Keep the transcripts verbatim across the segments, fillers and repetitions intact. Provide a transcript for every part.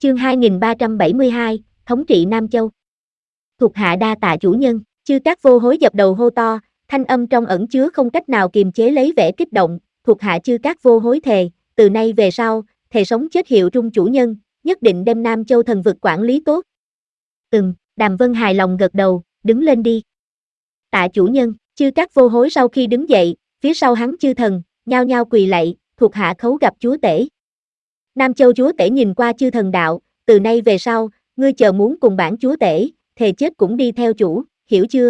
Chương hai nghìn ba trăm bảy mươi hai, thống trị Nam Châu. Thuộc hạ đa tạ chủ nhân. Chư Cát Vô Hối dập đầu hô to, thanh âm trong ẩn chứa không cách nào kiềm chế lấy vẻ kích động. Thuộc hạ Chư Cát Vô Hối thề, từ nay về sau, thề sống chết hiệu trung chủ nhân, nhất định đem Nam Châu thần vực quản lý tốt. Ừm, Đàm Vân hài lòng gật đầu, đứng lên đi. Tạ chủ nhân. Chư Cát Vô Hối sau khi đứng dậy, phía sau hắn chư thần, nhao nhao quỳ lạy, thuộc hạ khấu gặp chúa tể. Nam Châu chúa tể nhìn qua chư thần đạo, từ nay về sau, ngươi chờ muốn cùng bản chúa tể, thề chết cũng đi theo chủ, hiểu chưa?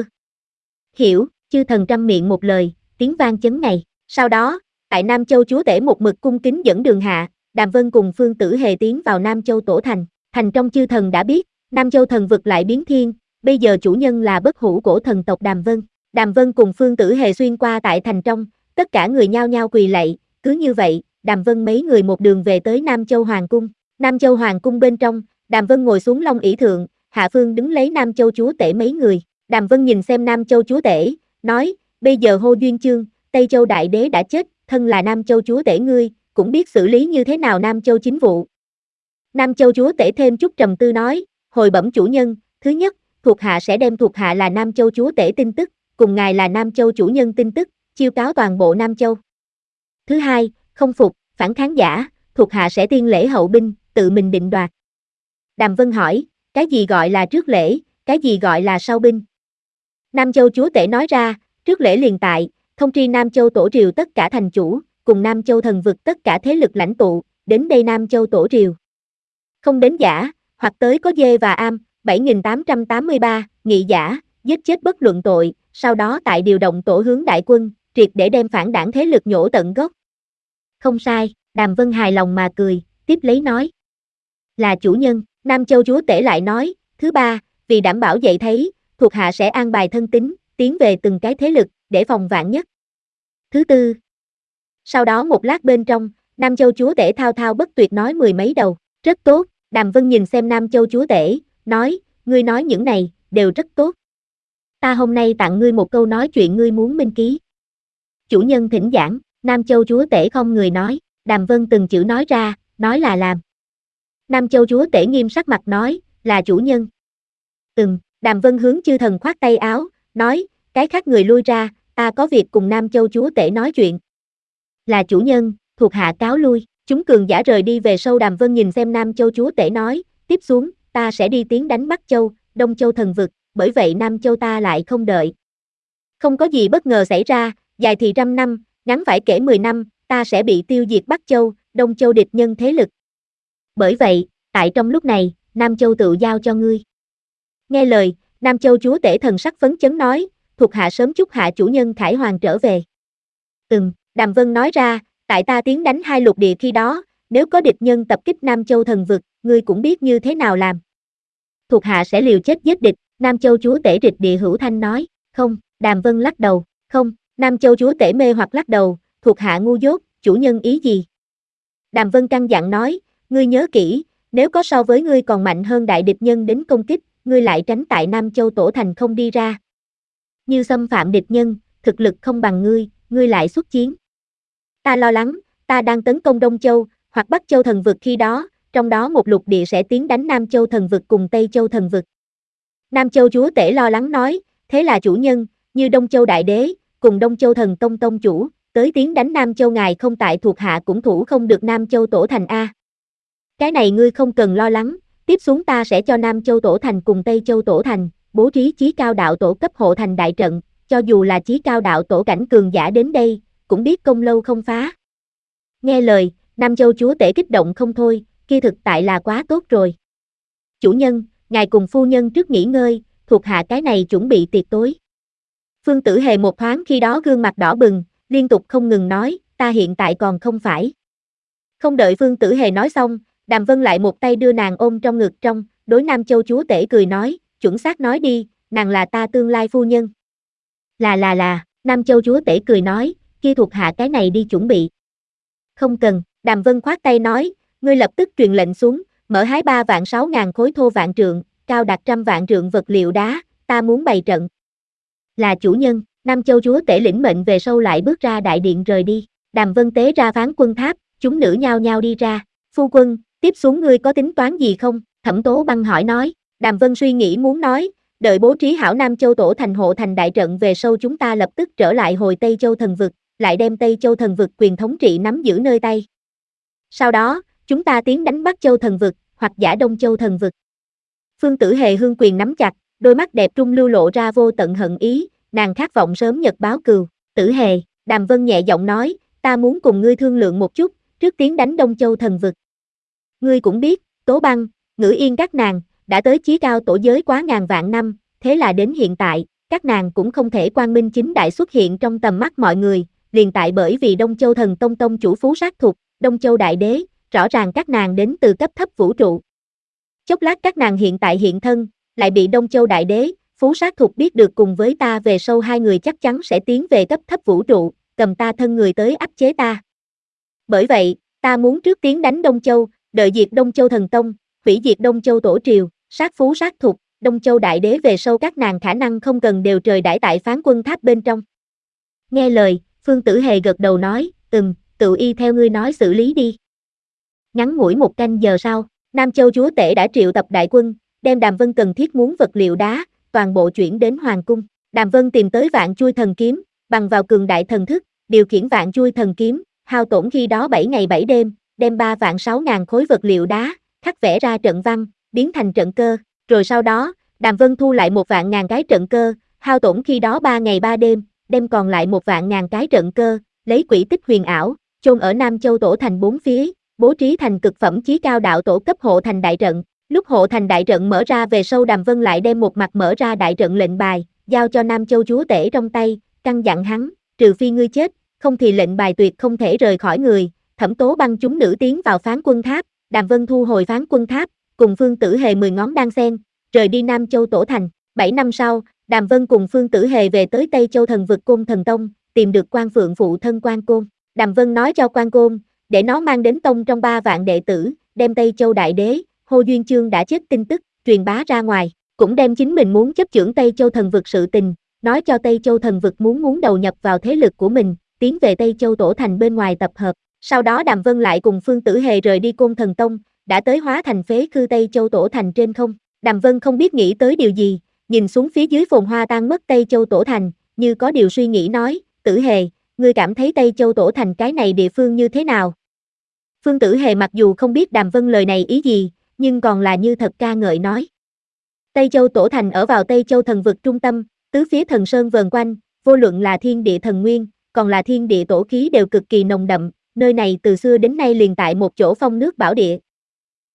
Hiểu, chư thần trăm miệng một lời, tiếng vang chấn ngày. Sau đó, tại Nam Châu chúa tể một mực cung kính dẫn đường hạ, Đàm Vân cùng Phương Tử Hề tiến vào Nam Châu tổ thành. Thành trong chư thần đã biết, Nam Châu thần vực lại biến thiên, bây giờ chủ nhân là bất hủ cổ thần tộc Đàm Vân. Đàm Vân cùng Phương Tử Hề xuyên qua tại thành trong, tất cả người nhao nhao quỳ lạy, cứ như vậy, Đàm Vân mấy người một đường về tới Nam Châu Hoàng cung. Nam Châu Hoàng cung bên trong, Đàm Vân ngồi xuống long ỷ thượng, hạ phương đứng lấy Nam Châu chúa tể mấy người. Đàm Vân nhìn xem Nam Châu chúa tể, nói, bây giờ Hô Duyên Chương, Tây Châu đại đế đã chết, thân là Nam Châu chúa tể ngươi, cũng biết xử lý như thế nào Nam Châu chính vụ. Nam Châu chúa tể thêm chút trầm tư nói, hồi bẩm chủ nhân, thứ nhất, thuộc hạ sẽ đem thuộc hạ là Nam Châu chúa tể tin tức, cùng ngài là Nam Châu chủ nhân tin tức, chiêu cáo toàn bộ Nam Châu. Thứ hai, không phục, phản kháng giả, thuộc hạ sẽ tiên lễ hậu binh, tự mình định đoạt. Đàm Vân hỏi, cái gì gọi là trước lễ, cái gì gọi là sau binh? Nam Châu chúa tể nói ra, trước lễ liền tại, thông tri Nam Châu tổ triều tất cả thành chủ, cùng Nam Châu thần vực tất cả thế lực lãnh tụ, đến đây Nam Châu tổ triều. Không đến giả, hoặc tới có dê và am, bảy nghìn tám trăm tám mươi ba, nghị giả, giết chết bất luận tội, sau đó tại điều động tổ hướng đại quân, triệt để đem phản đảng thế lực nhổ tận gốc. Không sai, Đàm Vân hài lòng mà cười, tiếp lấy nói. Là chủ nhân, Nam Châu chúa tể lại nói, thứ ba, vì đảm bảo dậy thấy, thuộc hạ sẽ an bài thân tín, tiến về từng cái thế lực, để phòng vạn nhất. Thứ tư. Sau đó một lát bên trong, Nam Châu chúa tể thao thao bất tuyệt nói mười mấy đầu, rất tốt, Đàm Vân nhìn xem Nam Châu chúa tể, nói, ngươi nói những này, đều rất tốt. Ta hôm nay tặng ngươi một câu nói chuyện ngươi muốn minh ký. Chủ nhân thỉnh giảng, Nam Châu chúa tể không người nói, Đàm Vân từng chữ nói ra, nói là làm. Nam Châu chúa tể nghiêm sắc mặt nói, là chủ nhân. Ừm, Đàm Vân hướng chư thần khoát tay áo, nói, cái khác người lui ra, ta có việc cùng Nam Châu chúa tể nói chuyện. Là chủ nhân, thuộc hạ cáo lui, chúng cường giả rời đi về sau. Đàm Vân nhìn xem Nam Châu chúa tể nói, tiếp xuống, ta sẽ đi tiến đánh Bắc Châu, Đông Châu thần vực, bởi vậy Nam Châu ta lại không đợi. Không có gì bất ngờ xảy ra, dài thì trăm năm, ngắn phải kể mười năm, ta sẽ bị tiêu diệt Bắc Châu, Đông Châu địch nhân thế lực. Bởi vậy, tại trong lúc này, Nam Châu tự giao cho ngươi. Nghe lời, Nam Châu chúa tể thần sắc phấn chấn nói, thuộc hạ sớm chúc hạ chủ nhân Khải Hoàng trở về. Ừm, Đàm Vân nói ra, tại ta tiến đánh hai lục địa khi đó, nếu có địch nhân tập kích Nam Châu thần vực, ngươi cũng biết như thế nào làm. Thuộc hạ sẽ liều chết giết địch, Nam Châu chúa tể Địch Địa Hữu Thanh nói, không, Đàm Vân lắc đầu, không, Nam Châu chúa tể mê hoặc lắc đầu, thuộc hạ ngu dốt, chủ nhân ý gì? Đàm Vân căn dặn nói, ngươi nhớ kỹ, nếu có so với ngươi còn mạnh hơn đại địch nhân đến công kích, ngươi lại tránh tại Nam Châu tổ thành không đi ra. Như xâm phạm địch nhân, thực lực không bằng ngươi, ngươi lại xuất chiến. Ta lo lắng, ta đang tấn công Đông Châu, hoặc Bắc Châu thần vực khi đó, trong đó một lục địa sẽ tiến đánh Nam Châu thần vực cùng Tây Châu thần vực. Nam Châu chúa tể lo lắng nói, thế là chủ nhân, như Đông Châu đại đế, cùng Đông Châu thần tông tông chủ, tới tiến đánh Nam Châu ngài không tại thuộc hạ cũng thủ không được Nam Châu tổ thành A. Cái này ngươi không cần lo lắng, tiếp xuống ta sẽ cho Nam Châu tổ thành cùng Tây Châu tổ thành, bố trí chí cao đạo tổ cấp hộ thành đại trận, cho dù là chí cao đạo tổ cảnh cường giả đến đây, cũng biết công lâu không phá. Nghe lời, Nam Châu chúa tể kích động không thôi, kia thực tại là quá tốt rồi. Chủ nhân, ngài cùng phu nhân trước nghỉ ngơi, thuộc hạ cái này chuẩn bị tiệc tối. Phương Tử Hề một thoáng khi đó gương mặt đỏ bừng, liên tục không ngừng nói, ta hiện tại còn không phải. Không đợi Phương Tử Hề nói xong, Đàm Vân lại một tay đưa nàng ôm trong ngực trong, đối Nam Châu chúa tể cười nói, chuẩn xác nói đi, nàng là ta tương lai phu nhân. Là là là, Nam Châu chúa tể cười nói, kia thuộc hạ cái này đi chuẩn bị. Không cần, Đàm Vân khoát tay nói, ngươi lập tức truyền lệnh xuống, mở hái ba vạn sáu ngàn khối thô vạn trượng, cao đạt trăm vạn trượng vật liệu đá, ta muốn bày trận. Là chủ nhân, Nam Châu chúa tể lĩnh mệnh về sau lại bước ra đại điện rời đi. Đàm Vân tế ra phán quân tháp, chúng nữ nhao nhao đi ra. Phu quân, tiếp xuống ngươi có tính toán gì không? Thẩm Tố Băng hỏi nói. Đàm Vân suy nghĩ muốn nói, đợi bố trí hảo Nam Châu tổ thành hộ thành đại trận về sau chúng ta lập tức trở lại hồi Tây Châu thần vực, lại đem Tây Châu thần vực quyền thống trị nắm giữ nơi tay. Sau đó, chúng ta tiến đánh Bắc Châu thần vực, hoặc giả Đông Châu thần vực. Phương Tử Hề hương quyền nắm chặt, đôi mắt đẹp trung lưu lộ ra vô tận hận ý, nàng khát vọng sớm nhật báo cừu. Tử Hề, Đàm Vân nhẹ giọng nói, ta muốn cùng ngươi thương lượng một chút, trước tiến đánh Đông Châu thần vực. Ngươi cũng biết, Tố Băng, Ngữ Yên các nàng, đã tới chí cao tổ giới quá ngàn vạn năm, thế là đến hiện tại, các nàng cũng không thể quang minh chính đại xuất hiện trong tầm mắt mọi người, liền tại bởi vì Đông Châu thần tông tông chủ Phú Sát Thục, Đông Châu đại đế, rõ ràng các nàng đến từ cấp thấp vũ trụ. Chốc lát các nàng hiện tại hiện thân, lại bị Đông Châu đại đế, Phú Sát Thục biết được cùng với ta về sau hai người chắc chắn sẽ tiến về cấp thấp vũ trụ, cầm ta thân người tới áp chế ta. Bởi vậy, ta muốn trước tiến đánh Đông Châu, đợi diệt Đông Châu thần tông, hủy diệt Đông Châu tổ triều, sát Phú Sát Thục, Đông Châu đại đế về sau các nàng khả năng không cần đều trời đãi tại phán quân tháp bên trong. Nghe lời, Phương Tử Hề gật đầu nói, ừm, tự y theo ngươi nói xử lý đi. Ngắn ngủi một canh giờ sau, Nam Châu chúa tể đã triệu tập đại quân, đem Đàm Vân cần thiết muốn vật liệu đá, toàn bộ chuyển đến Hoàng cung. Đàm Vân tìm tới vạn chui thần kiếm, bằng vào cường đại thần thức, điều khiển vạn chui thần kiếm, hao tổn khi đó bảy ngày bảy đêm, đem ba vạn sáu ngàn khối vật liệu đá, khắc vẽ ra trận văn, biến thành trận cơ. Rồi sau đó, Đàm Vân thu lại một vạn ngàn cái trận cơ, hao tổn khi đó ba ngày ba đêm, đem còn lại một vạn ngàn cái trận cơ, lấy quỷ tích huyền ảo, chôn ở Nam Châu tổ thành bốn phía, bố trí thành cực phẩm chí cao đạo tổ cấp hộ thành đại trận. Lúc hộ thành đại trận mở ra về sau Đàm Vân lại đem một mặt mở ra đại trận lệnh bài, giao cho Nam Châu chúa tể trong tay, căn dặn hắn, trừ phi ngươi chết, không thì lệnh bài tuyệt không thể rời khỏi người. Thẩm Tố Băng chúng nữ tiến vào phán quân tháp, Đàm Vân thu hồi phán quân tháp, cùng Phương Tử Hề mười ngón đan sen, rời đi Nam Châu tổ thành. Bảy năm sau, Đàm Vân cùng Phương Tử Hề về tới Tây Châu thần vực Côn Thần Tông, tìm được Quan Phượng phụ thân Quan Côn. Đàm Vân nói cho Quan Côn, để nó mang đến tông trong ba vạn đệ tử, đem Tây Châu đại đế, Hồ Duyên Chương đã chết tin tức, truyền bá ra ngoài, cũng đem chính mình muốn chấp chưởng Tây Châu thần vực sự tình, nói cho Tây Châu thần vực muốn muốn đầu nhập vào thế lực của mình, tiến về Tây Châu tổ thành bên ngoài tập hợp. Sau đó Đàm Vân lại cùng Phương Tử Hề rời đi Côn Thần Tông, đã tới hóa thành phế khư Tây Châu tổ thành trên không. Đàm Vân không biết nghĩ tới điều gì, nhìn xuống phía dưới phồn hoa tan mất Tây Châu tổ thành, như có điều suy nghĩ nói, Tử Hề, ngươi cảm thấy Tây Châu tổ thành cái này địa phương như thế nào? Phương Tử Hề mặc dù không biết Đàm Vân lời này ý gì, nhưng còn là như thật ca ngợi nói. Tây Châu tổ thành ở vào Tây Châu thần vực trung tâm, tứ phía thần sơn vờn quanh, vô luận là thiên địa thần nguyên, còn là thiên địa tổ khí đều cực kỳ nồng đậm, nơi này từ xưa đến nay liền tại một chỗ phong nước bảo địa,